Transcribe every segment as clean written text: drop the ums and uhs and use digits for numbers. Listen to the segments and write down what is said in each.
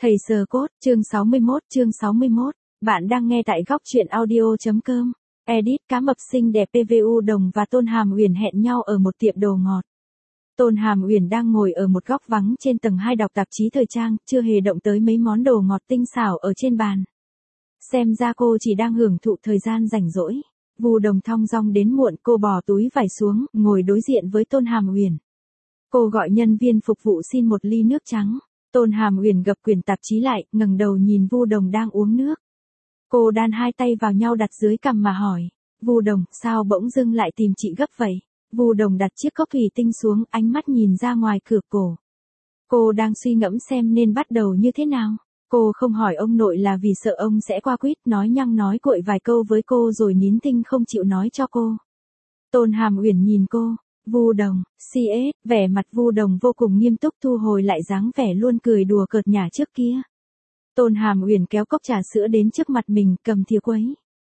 Thầy sờ cốt, chương 61, bạn đang nghe tại góc truyện audio.com. Edit cá mập xinh đẹp PVU Đồng và Tôn Hàm Uyển hẹn nhau ở một tiệm đồ ngọt. Tôn Hàm Uyển đang ngồi ở một góc vắng trên tầng 2 đọc tạp chí thời trang, chưa hề động tới mấy món đồ ngọt tinh xảo ở trên bàn. Xem ra cô chỉ đang hưởng thụ thời gian rảnh rỗi. Vu Đồng thong dong đến muộn, cô bỏ túi vải xuống, ngồi đối diện với Tôn Hàm Uyển. Cô gọi nhân viên phục vụ xin một ly nước trắng. Tôn Hàm Uyển gập quyển tạp chí lại, ngẩng đầu nhìn Vu Đồng đang uống nước. Cô đan hai tay vào nhau đặt dưới cằm mà hỏi, Vu Đồng, sao bỗng dưng lại tìm chị gấp vậy? Vu Đồng đặt chiếc cốc thủy tinh xuống, ánh mắt nhìn ra ngoài cửa cổ. Cô đang suy ngẫm xem nên bắt đầu như thế nào. Cô không hỏi ông nội là vì sợ ông sẽ qua quýt, nói nhăng nói cuội vài câu với cô rồi nín thinh không chịu nói cho cô. Tôn Hàm Uyển nhìn cô. Vu Đồng, CS, vẻ mặt Vu Đồng vô cùng nghiêm túc, thu hồi lại dáng vẻ luôn cười đùa cợt nhả trước kia. Tôn Hàm Uyển kéo cốc trà sữa đến trước mặt mình, cầm thìa quấy.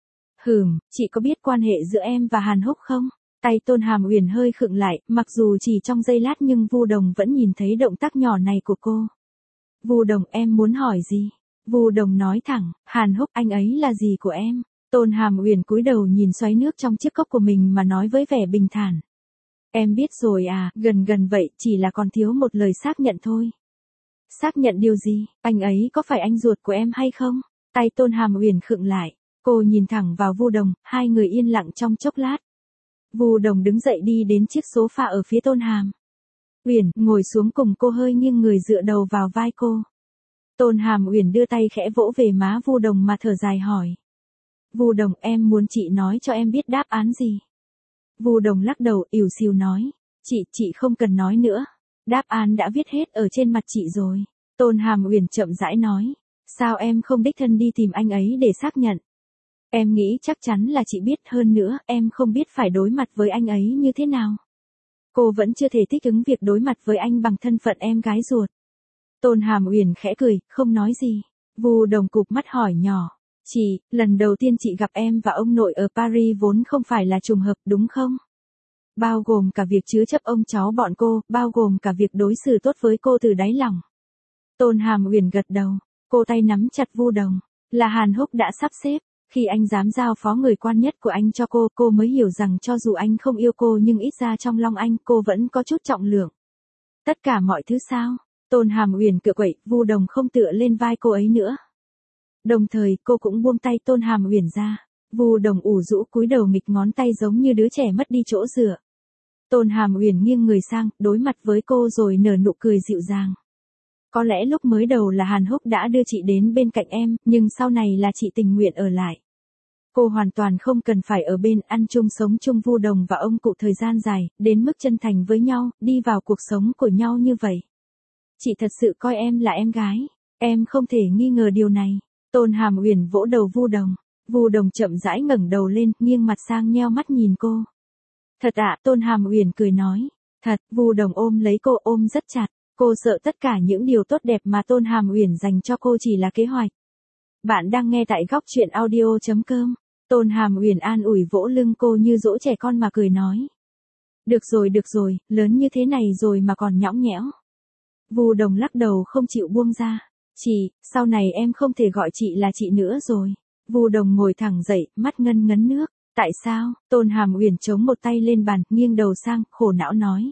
Chị có biết quan hệ giữa em và Hàn Húc không? Tay Tôn Hàm Uyển hơi khựng lại, mặc dù chỉ trong giây lát nhưng Vu Đồng vẫn nhìn thấy động tác nhỏ này của cô. Vu Đồng, em muốn hỏi gì? Vu Đồng nói thẳng, Hàn Húc, anh ấy là gì của em? Tôn Hàm Uyển cúi đầu nhìn xoáy nước trong chiếc cốc của mình mà nói với vẻ bình thản. Em biết rồi à, gần vậy, chỉ là còn thiếu một lời xác nhận thôi. Xác nhận điều gì? Anh ấy có phải anh ruột của em hay không? Tay Tôn Hàm Uyển khựng lại. Cô nhìn thẳng vào Vu Đồng, hai người yên lặng trong chốc lát. Vu Đồng đứng dậy đi đến chiếc sofa ở phía Tôn Hàm Uyển, ngồi xuống cùng cô, hơi nghiêng người dựa đầu vào vai cô. Tôn Hàm Uyển đưa tay khẽ vỗ về má Vu Đồng mà thở dài hỏi. Vu Đồng, em muốn chị nói cho em biết đáp án gì? Vu Đồng lắc đầu, ỉu xìu nói. Chị không cần nói nữa. Đáp án đã viết hết ở trên mặt chị rồi. Tôn Hàm Uyển chậm rãi nói. Sao em không đích thân đi tìm anh ấy để xác nhận? Em nghĩ chắc chắn là chị biết, hơn nữa, em không biết phải đối mặt với anh ấy như thế nào. Cô vẫn chưa thể thích ứng việc đối mặt với anh bằng thân phận em gái ruột. Tôn Hàm Uyển khẽ cười, không nói gì. Vu Đồng cụp mắt hỏi nhỏ. Chị, lần đầu tiên chị gặp em và ông nội ở Paris vốn không phải là trùng hợp, đúng không? Bao gồm cả việc chứa chấp ông cháu bọn cô, bao gồm cả việc đối xử tốt với cô từ đáy lòng. Tôn Hàm Uyển gật đầu, cô tay nắm chặt Vu Đồng. Là Hàn Húc đã sắp xếp. Khi anh dám giao phó người quan nhất của anh cho cô mới hiểu rằng cho dù anh không yêu cô nhưng ít ra trong lòng anh cô vẫn có chút trọng lượng. Tất cả mọi thứ sao? Tôn Hàm Uyển cựa quậy, Vu Đồng không tựa lên vai cô ấy nữa. Đồng thời cô cũng buông tay Tôn Hàm Uyển ra. Vu Đồng ủ rũ cúi đầu nghịch ngón tay giống như đứa trẻ mất đi chỗ dựa. Tôn Hàm Uyển nghiêng người sang, đối mặt với cô rồi nở nụ cười dịu dàng. Có lẽ lúc mới đầu là Hàn Húc đã đưa chị đến bên cạnh em, nhưng sau này là chị tình nguyện ở lại. Cô hoàn toàn không cần phải ở bên, ăn chung sống chung Vu Đồng và ông cụ thời gian dài, đến mức chân thành với nhau, đi vào cuộc sống của nhau như vậy. Chị thật sự coi em là em gái. Em không thể nghi ngờ điều này. Tôn Hàm Uyển vỗ đầu Vu Đồng. Vu Đồng chậm rãi ngẩng đầu lên, nghiêng mặt sang nheo mắt nhìn cô. Thật ạ, Tôn Hàm Uyển cười nói. Thật, Vu Đồng ôm lấy cô, ôm rất chặt. Cô sợ tất cả những điều tốt đẹp mà Tôn Hàm Uyển dành cho cô chỉ là kế hoạch. Bạn đang nghe tại góc truyện audio.com. Tôn Hàm Uyển an ủi vỗ lưng cô như dỗ trẻ con mà cười nói. Được rồi, lớn như thế này rồi mà còn nhõng nhẽo. Vu Đồng lắc đầu không chịu buông ra. Chị, sau này em không thể gọi chị là chị nữa rồi. Vu Đồng ngồi thẳng dậy, mắt ngân ngấn nước. Tại sao? Tôn Hàm Uyển chống một tay lên bàn, nghiêng đầu sang, khổ não nói.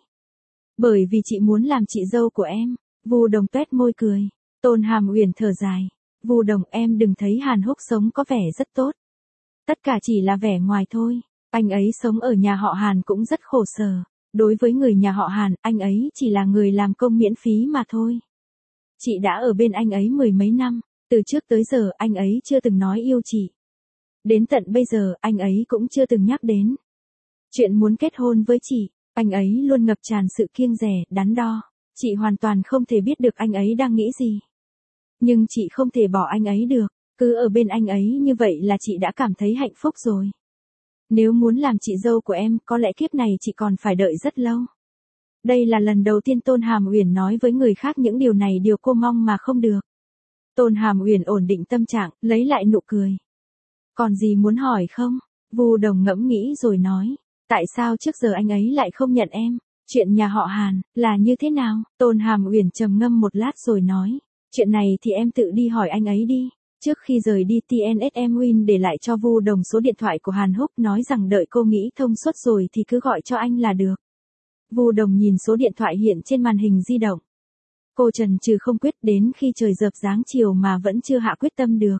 Bởi vì chị muốn làm chị dâu của em. Vu Đồng tuét môi cười. Tôn Hàm Uyển thở dài. Vu Đồng, em đừng thấy Hàn Húc sống có vẻ rất tốt. Tất cả chỉ là vẻ ngoài thôi. Anh ấy sống ở nhà họ Hàn cũng rất khổ sở. Đối với người nhà họ Hàn, anh ấy chỉ là người làm công miễn phí mà thôi. Chị đã ở bên anh ấy mười mấy năm. Từ trước tới giờ anh ấy chưa từng nói yêu chị. Đến tận bây giờ anh ấy cũng chưa từng nhắc đến chuyện muốn kết hôn với chị. Anh ấy luôn ngập tràn sự kiêng dè, đắn đo. Chị hoàn toàn không thể biết được anh ấy đang nghĩ gì. Nhưng chị không thể bỏ anh ấy được. Cứ ở bên anh ấy như vậy là chị đã cảm thấy hạnh phúc rồi. Nếu muốn làm chị dâu của em, có lẽ kiếp này chị còn phải đợi rất lâu. Đây là lần đầu tiên Tôn Hàm Uyển nói với người khác những điều này, điều cô mong mà không được. Tôn Hàm Uyển ổn định tâm trạng, lấy lại nụ cười. Còn gì muốn hỏi không? Vu Đồng ngẫm nghĩ rồi nói. Tại sao trước giờ anh ấy lại không nhận em? Chuyện nhà họ Hàn, là như thế nào? Tôn Hàm Uyển trầm ngâm một lát rồi nói. Chuyện này thì em tự đi hỏi anh ấy đi. Trước khi rời đi TNSM Win để lại cho Vu Đồng số điện thoại của Hàn Húc nói rằng đợi cô nghĩ thông suốt rồi thì cứ gọi cho anh là được. Vu Đồng nhìn số điện thoại hiện trên màn hình di động. Cô chần chừ không quyết đến khi trời dập dáng chiều mà vẫn chưa hạ quyết tâm được.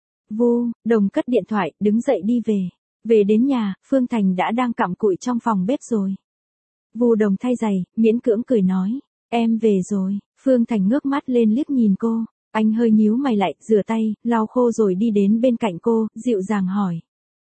Vu Đồng cất điện thoại, đứng dậy đi về. Về đến nhà, Phương Thành đã đang cặm cụi trong phòng bếp rồi. Vu Đồng thay giày, miễn cưỡng cười nói, em về rồi. Phương Thành ngước mắt lên liếc nhìn cô. Anh hơi nhíu mày lại, rửa tay, lau khô rồi đi đến bên cạnh cô, dịu dàng hỏi.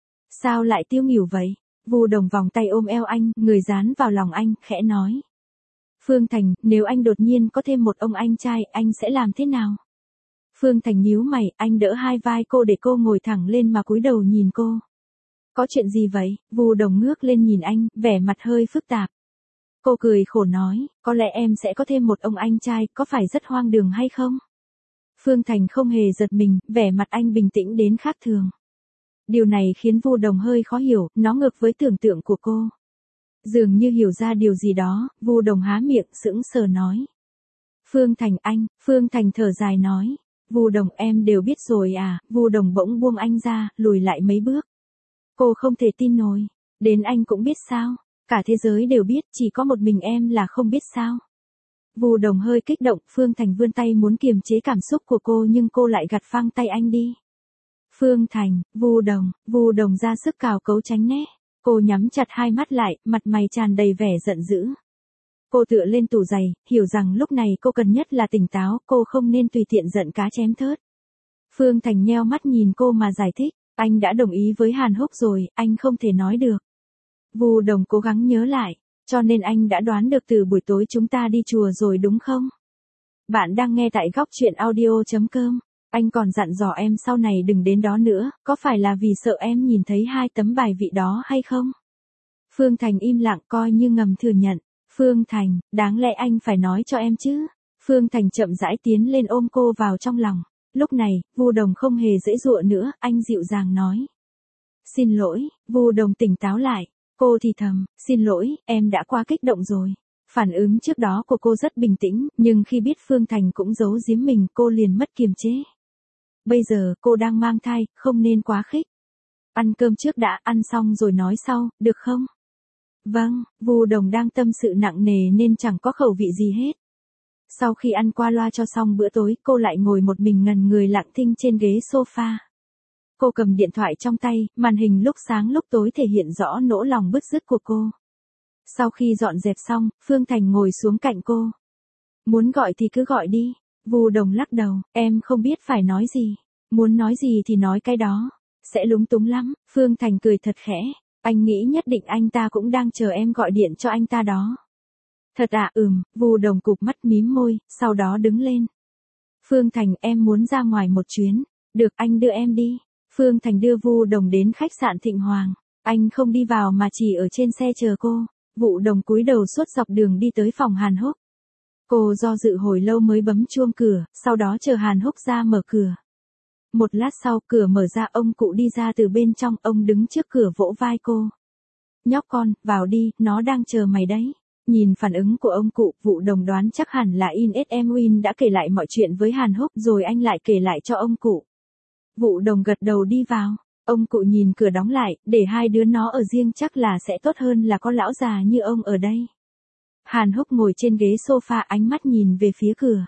Sao lại tiêu nghỉu vậy? Vu Đồng vòng tay ôm eo anh, người dán vào lòng anh, khẽ nói. Phương Thành, nếu anh đột nhiên có thêm một ông anh trai, anh sẽ làm thế nào? Phương Thành nhíu mày, anh đỡ hai vai cô để cô ngồi thẳng lên mà cúi đầu nhìn cô. Có chuyện gì vậy? Vu Đồng ngước lên nhìn anh, vẻ mặt hơi phức tạp. Cô cười khổ nói, có lẽ em sẽ có thêm một ông anh trai, có phải rất hoang đường hay không? Phương Thành không hề giật mình, vẻ mặt anh bình tĩnh đến khác thường. Điều này khiến Vu Đồng hơi khó hiểu, nó ngược với tưởng tượng của cô. Dường như hiểu ra điều gì đó, Vu Đồng há miệng sững sờ nói. Phương Thành anh, Phương Thành thở dài nói. Vu Đồng em đều biết rồi à, Vu Đồng bỗng buông anh ra, lùi lại mấy bước. Cô không thể tin nổi, đến anh cũng biết sao, cả thế giới đều biết, chỉ có một mình em là không biết sao. Vu Đồng hơi kích động, Phương Thành vươn tay muốn kiềm chế cảm xúc của cô nhưng cô lại gạt phăng tay anh đi. Phương Thành, Vu Đồng ra sức cào cấu tránh né. Cô nhắm chặt hai mắt lại, mặt mày tràn đầy vẻ giận dữ. Cô tựa lên tủ giày, hiểu rằng lúc này cô cần nhất là tỉnh táo, cô không nên tùy tiện giận cá chém thớt. Phương Thành nheo mắt nhìn cô mà giải thích, anh đã đồng ý với Hàn Húc rồi, anh không thể nói được. Vu Đồng cố gắng nhớ lại, cho nên anh đã đoán được từ buổi tối chúng ta đi chùa rồi đúng không? Bạn đang nghe tại góc truyện audio.com. Anh còn dặn dò em sau này đừng đến đó nữa, có phải là vì sợ em nhìn thấy hai tấm bài vị đó hay không? Phương Thành im lặng coi như ngầm thừa nhận. Phương Thành, đáng lẽ anh phải nói cho em chứ. Phương Thành chậm rãi tiến lên ôm cô vào trong lòng. Lúc này, Vu Đồng không hề giãy giụa nữa, anh dịu dàng nói. Xin lỗi, Vu Đồng tỉnh táo lại. Cô thì thầm, xin lỗi, em đã quá kích động rồi. Phản ứng trước đó của cô rất bình tĩnh, nhưng khi biết Phương Thành cũng giấu giếm mình, cô liền mất kiềm chế. Bây giờ, cô đang mang thai, không nên quá khích. Ăn cơm trước đã, ăn xong rồi nói sau, được không? Vâng, Vu Đồng đang tâm sự nặng nề nên chẳng có khẩu vị gì hết. Sau khi ăn qua loa cho xong bữa tối, cô lại ngồi một mình ngần người lặng thinh trên ghế sofa. Cô cầm điện thoại trong tay, màn hình lúc sáng lúc tối thể hiện rõ nỗi lòng bứt rứt của cô. Sau khi dọn dẹp xong, Phương Thành ngồi xuống cạnh cô. Muốn gọi thì cứ gọi đi. Vu Đồng lắc đầu, em không biết phải nói gì. Muốn nói gì thì nói cái đó. Sẽ lúng túng lắm. Phương Thành cười thật khẽ. Anh nghĩ nhất định anh ta cũng đang chờ em gọi điện cho anh ta đó. Thật à, Vu Đồng cụp mắt mím môi, sau đó đứng lên. Phương Thành, em muốn ra ngoài một chuyến. Được, anh đưa em đi. Phương Thành đưa Vu Đồng đến khách sạn Thịnh Hoàng. Anh không đi vào mà chỉ ở trên xe chờ cô. Vu Đồng cúi đầu suốt dọc đường đi tới phòng Hàn Húc. Cô do dự hồi lâu mới bấm chuông cửa, sau đó chờ Hàn Húc ra mở cửa. Một lát sau, cửa mở ra, ông cụ đi ra từ bên trong, ông đứng trước cửa vỗ vai cô. Nhóc con, vào đi, nó đang chờ mày đấy. Nhìn phản ứng của ông cụ, Vu Đồng đoán chắc hẳn là INSM Win đã kể lại mọi chuyện với Hàn Húc rồi anh lại kể lại cho ông cụ. Vu Đồng gật đầu đi vào. Ông cụ nhìn cửa đóng lại, để hai đứa nó ở riêng chắc là sẽ tốt hơn là có lão già như ông ở đây. Hàn Húc ngồi trên ghế sofa, ánh mắt nhìn về phía cửa.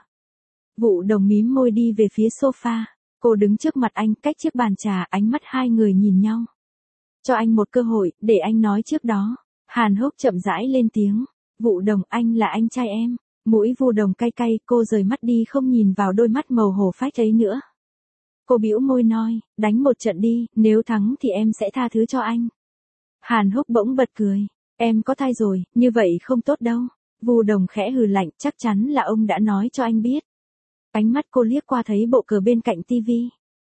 Vu Đồng mím môi đi về phía sofa. Cô đứng trước mặt anh, cách chiếc bàn trà, ánh mắt hai người nhìn nhau. Cho anh một cơ hội, để anh nói trước đó. Hàn Húc chậm rãi lên tiếng. Vu Đồng, anh là anh trai em. Mũi Vu Đồng cay cay, cô rời mắt đi không nhìn vào đôi mắt màu hổ phách ấy nữa. Cô bĩu môi nói, đánh một trận đi, nếu thắng thì em sẽ tha thứ cho anh. Hàn Húc bỗng bật cười. Em có thai rồi, như vậy không tốt đâu. Vu Đồng khẽ hừ lạnh, chắc chắn là ông đã nói cho anh biết. Ánh mắt cô liếc qua thấy bộ cờ bên cạnh tivi.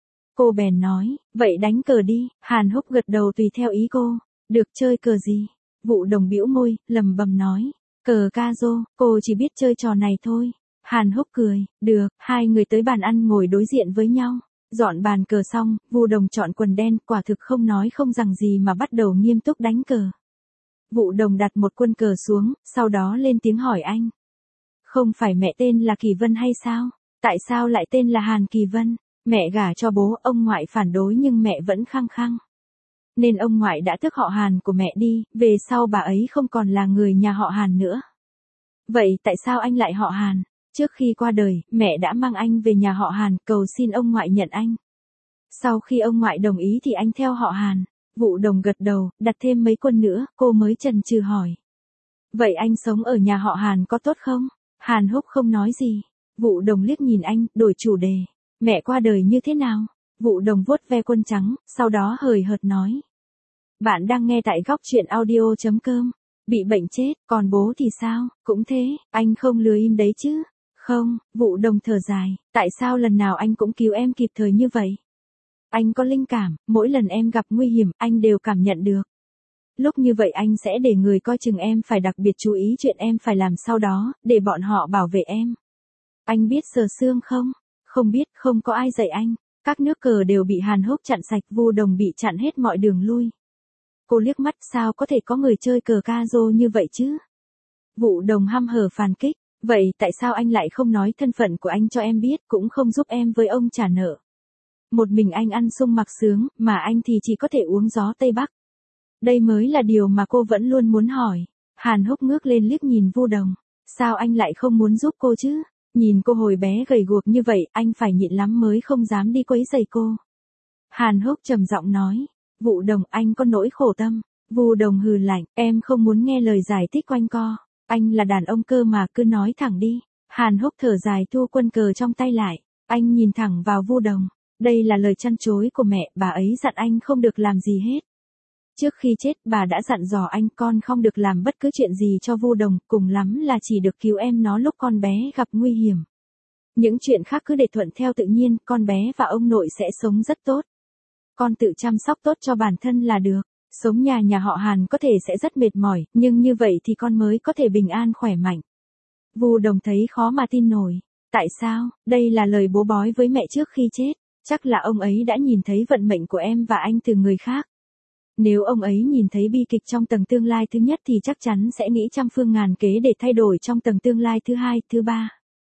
Cô bèn nói, vậy đánh cờ đi. Hàn Húc gật đầu tùy theo ý cô. Được, chơi cờ gì? Vu Đồng bĩu môi, lầm bầm nói. Cờ ca rô, cô chỉ biết chơi trò này thôi. Hàn Húc cười, được, hai người tới bàn ăn ngồi đối diện với nhau. Dọn bàn cờ xong, Vu Đồng chọn quần đen, quả thực không nói không rằng gì mà bắt đầu nghiêm túc đánh cờ. Vu Đồng đặt một quân cờ xuống, sau đó lên tiếng hỏi anh. Không phải mẹ tên là Kỳ Vân hay sao? Tại sao lại tên là Hàn Kỳ Vân? Mẹ gả cho bố, ông ngoại phản đối nhưng mẹ vẫn khăng khăng. Nên ông ngoại đã tước họ Hàn của mẹ đi, về sau bà ấy không còn là người nhà họ Hàn nữa. Vậy tại sao anh lại họ Hàn? Trước khi qua đời, mẹ đã mang anh về nhà họ Hàn, cầu xin ông ngoại nhận anh. Sau khi ông ngoại đồng ý thì anh theo họ Hàn. Vụ Đồng gật đầu, đặt thêm mấy quân nữa, cô mới chần chừ hỏi. Vậy anh sống ở nhà họ Hàn có tốt không? Hàn Húc không nói gì. Vụ Đồng liếc nhìn anh, đổi chủ đề. Mẹ qua đời như thế nào? Vụ Đồng vuốt ve quân trắng, sau đó hời hợt nói. Bạn đang nghe tại góc truyện audio.com. Bị bệnh chết, còn bố thì sao? Cũng thế, anh không lừa im đấy chứ? Không, Vụ Đồng thở dài, tại sao lần nào anh cũng cứu em kịp thời như vậy? Anh có linh cảm, mỗi lần em gặp nguy hiểm, anh đều cảm nhận được. Lúc như vậy anh sẽ để người coi chừng em phải đặc biệt chú ý chuyện em phải làm sau đó, để bọn họ bảo vệ em. Anh biết sờ xương không? Không biết, không có ai dạy anh. Các nước cờ đều bị Hàn Húc chặn sạch, Vu Đồng bị chặn hết mọi đường lui. Cô liếc mắt, sao có thể có người chơi cờ ca rô như vậy chứ? Vụ Đồng hăm hở phàn kích, vậy tại sao anh lại không nói thân phận của anh cho em biết, cũng không giúp em với ông trả nợ? Một mình anh ăn sung mặc sướng, mà anh thì chỉ có thể uống gió Tây Bắc. Đây mới là điều mà cô vẫn luôn muốn hỏi. Hàn Húc ngước lên liếc nhìn Vu Đồng. Sao anh lại không muốn giúp cô chứ? Nhìn cô hồi bé gầy guộc như vậy, anh phải nhịn lắm mới không dám đi quấy rầy cô. Hàn Húc trầm giọng nói. Vụ Đồng, anh có nỗi khổ tâm. Vu Đồng hừ lạnh, em không muốn nghe lời giải thích quanh co. Anh là đàn ông cơ mà, cứ nói thẳng đi. Hàn Húc thở dài thu quân cờ trong tay lại. Anh nhìn thẳng vào Vu Đồng. Đây là lời chăn chối của mẹ, bà ấy dặn anh không được làm gì hết. Trước khi chết, bà đã dặn dò anh con không được làm bất cứ chuyện gì cho Vu Đồng, cùng lắm là chỉ được cứu em nó lúc con bé gặp nguy hiểm. Những chuyện khác cứ để thuận theo tự nhiên, con bé và ông nội sẽ sống rất tốt. Con tự chăm sóc tốt cho bản thân là được. Sống nhà họ Hàn có thể sẽ rất mệt mỏi, nhưng như vậy thì con mới có thể bình an khỏe mạnh. Vu Đồng thấy khó mà tin nổi. Tại sao? Đây là lời bố bói với mẹ trước khi chết. Chắc là ông ấy đã nhìn thấy vận mệnh của em và anh từ người khác. Nếu ông ấy nhìn thấy bi kịch trong tầng tương lai thứ nhất thì chắc chắn sẽ nghĩ trăm phương ngàn kế để thay đổi trong tầng tương lai thứ hai, thứ ba.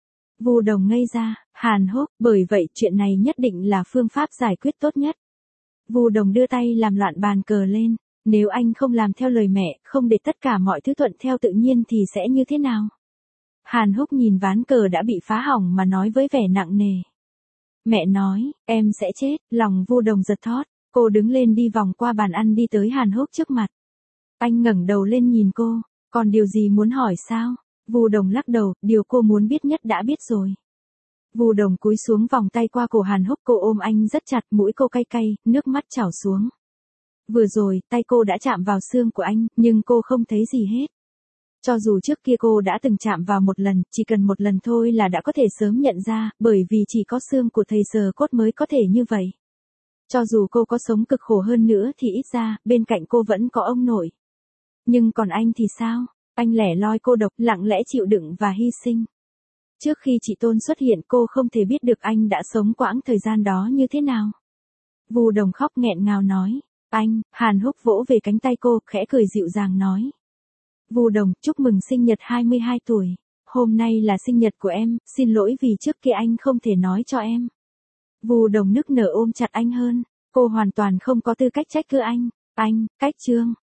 Vu Đồng ngây ra, Hàn Húc, bởi vậy chuyện này nhất định là phương pháp giải quyết tốt nhất. Vu Đồng đưa tay làm loạn bàn cờ lên, nếu anh không làm theo lời mẹ, không để tất cả mọi thứ thuận theo tự nhiên thì sẽ như thế nào? Hàn Húc nhìn ván cờ đã bị phá hỏng mà nói với vẻ nặng nề. Mẹ nói, em sẽ chết, lòng Vu Đồng giật thót, cô đứng lên đi vòng qua bàn ăn đi tới Hàn Húc trước mặt. Anh ngẩng đầu lên nhìn cô, còn điều gì muốn hỏi sao? Vu Đồng lắc đầu, điều cô muốn biết nhất đã biết rồi. Vu Đồng cúi xuống vòng tay qua cổ Hàn Húc, cô ôm anh rất chặt, mũi cô cay cay, nước mắt trào xuống. Vừa rồi, tay cô đã chạm vào xương của anh, nhưng cô không thấy gì hết. Cho dù trước kia cô đã từng chạm vào một lần, chỉ cần một lần thôi là đã có thể sớm nhận ra, bởi vì chỉ có xương của thầy Sờ Cốt mới có thể như vậy. Cho dù cô có sống cực khổ hơn nữa thì ít ra, bên cạnh cô vẫn có ông nội. Nhưng còn anh thì sao? Anh lẻ loi cô độc, lặng lẽ chịu đựng và hy sinh. Trước khi chị Tôn xuất hiện cô không thể biết được anh đã sống quãng thời gian đó như thế nào. Vu Đồng khóc nghẹn ngào nói. Anh, Hàn Húc vỗ về cánh tay cô, khẽ cười dịu dàng nói. Vu Đồng, chúc mừng sinh nhật 22 tuổi. Hôm nay là sinh nhật của em, xin lỗi vì trước kia anh không thể nói cho em. Vu Đồng nức nở ôm chặt anh hơn. Cô hoàn toàn không có tư cách trách cứ anh. Anh, cách Trương.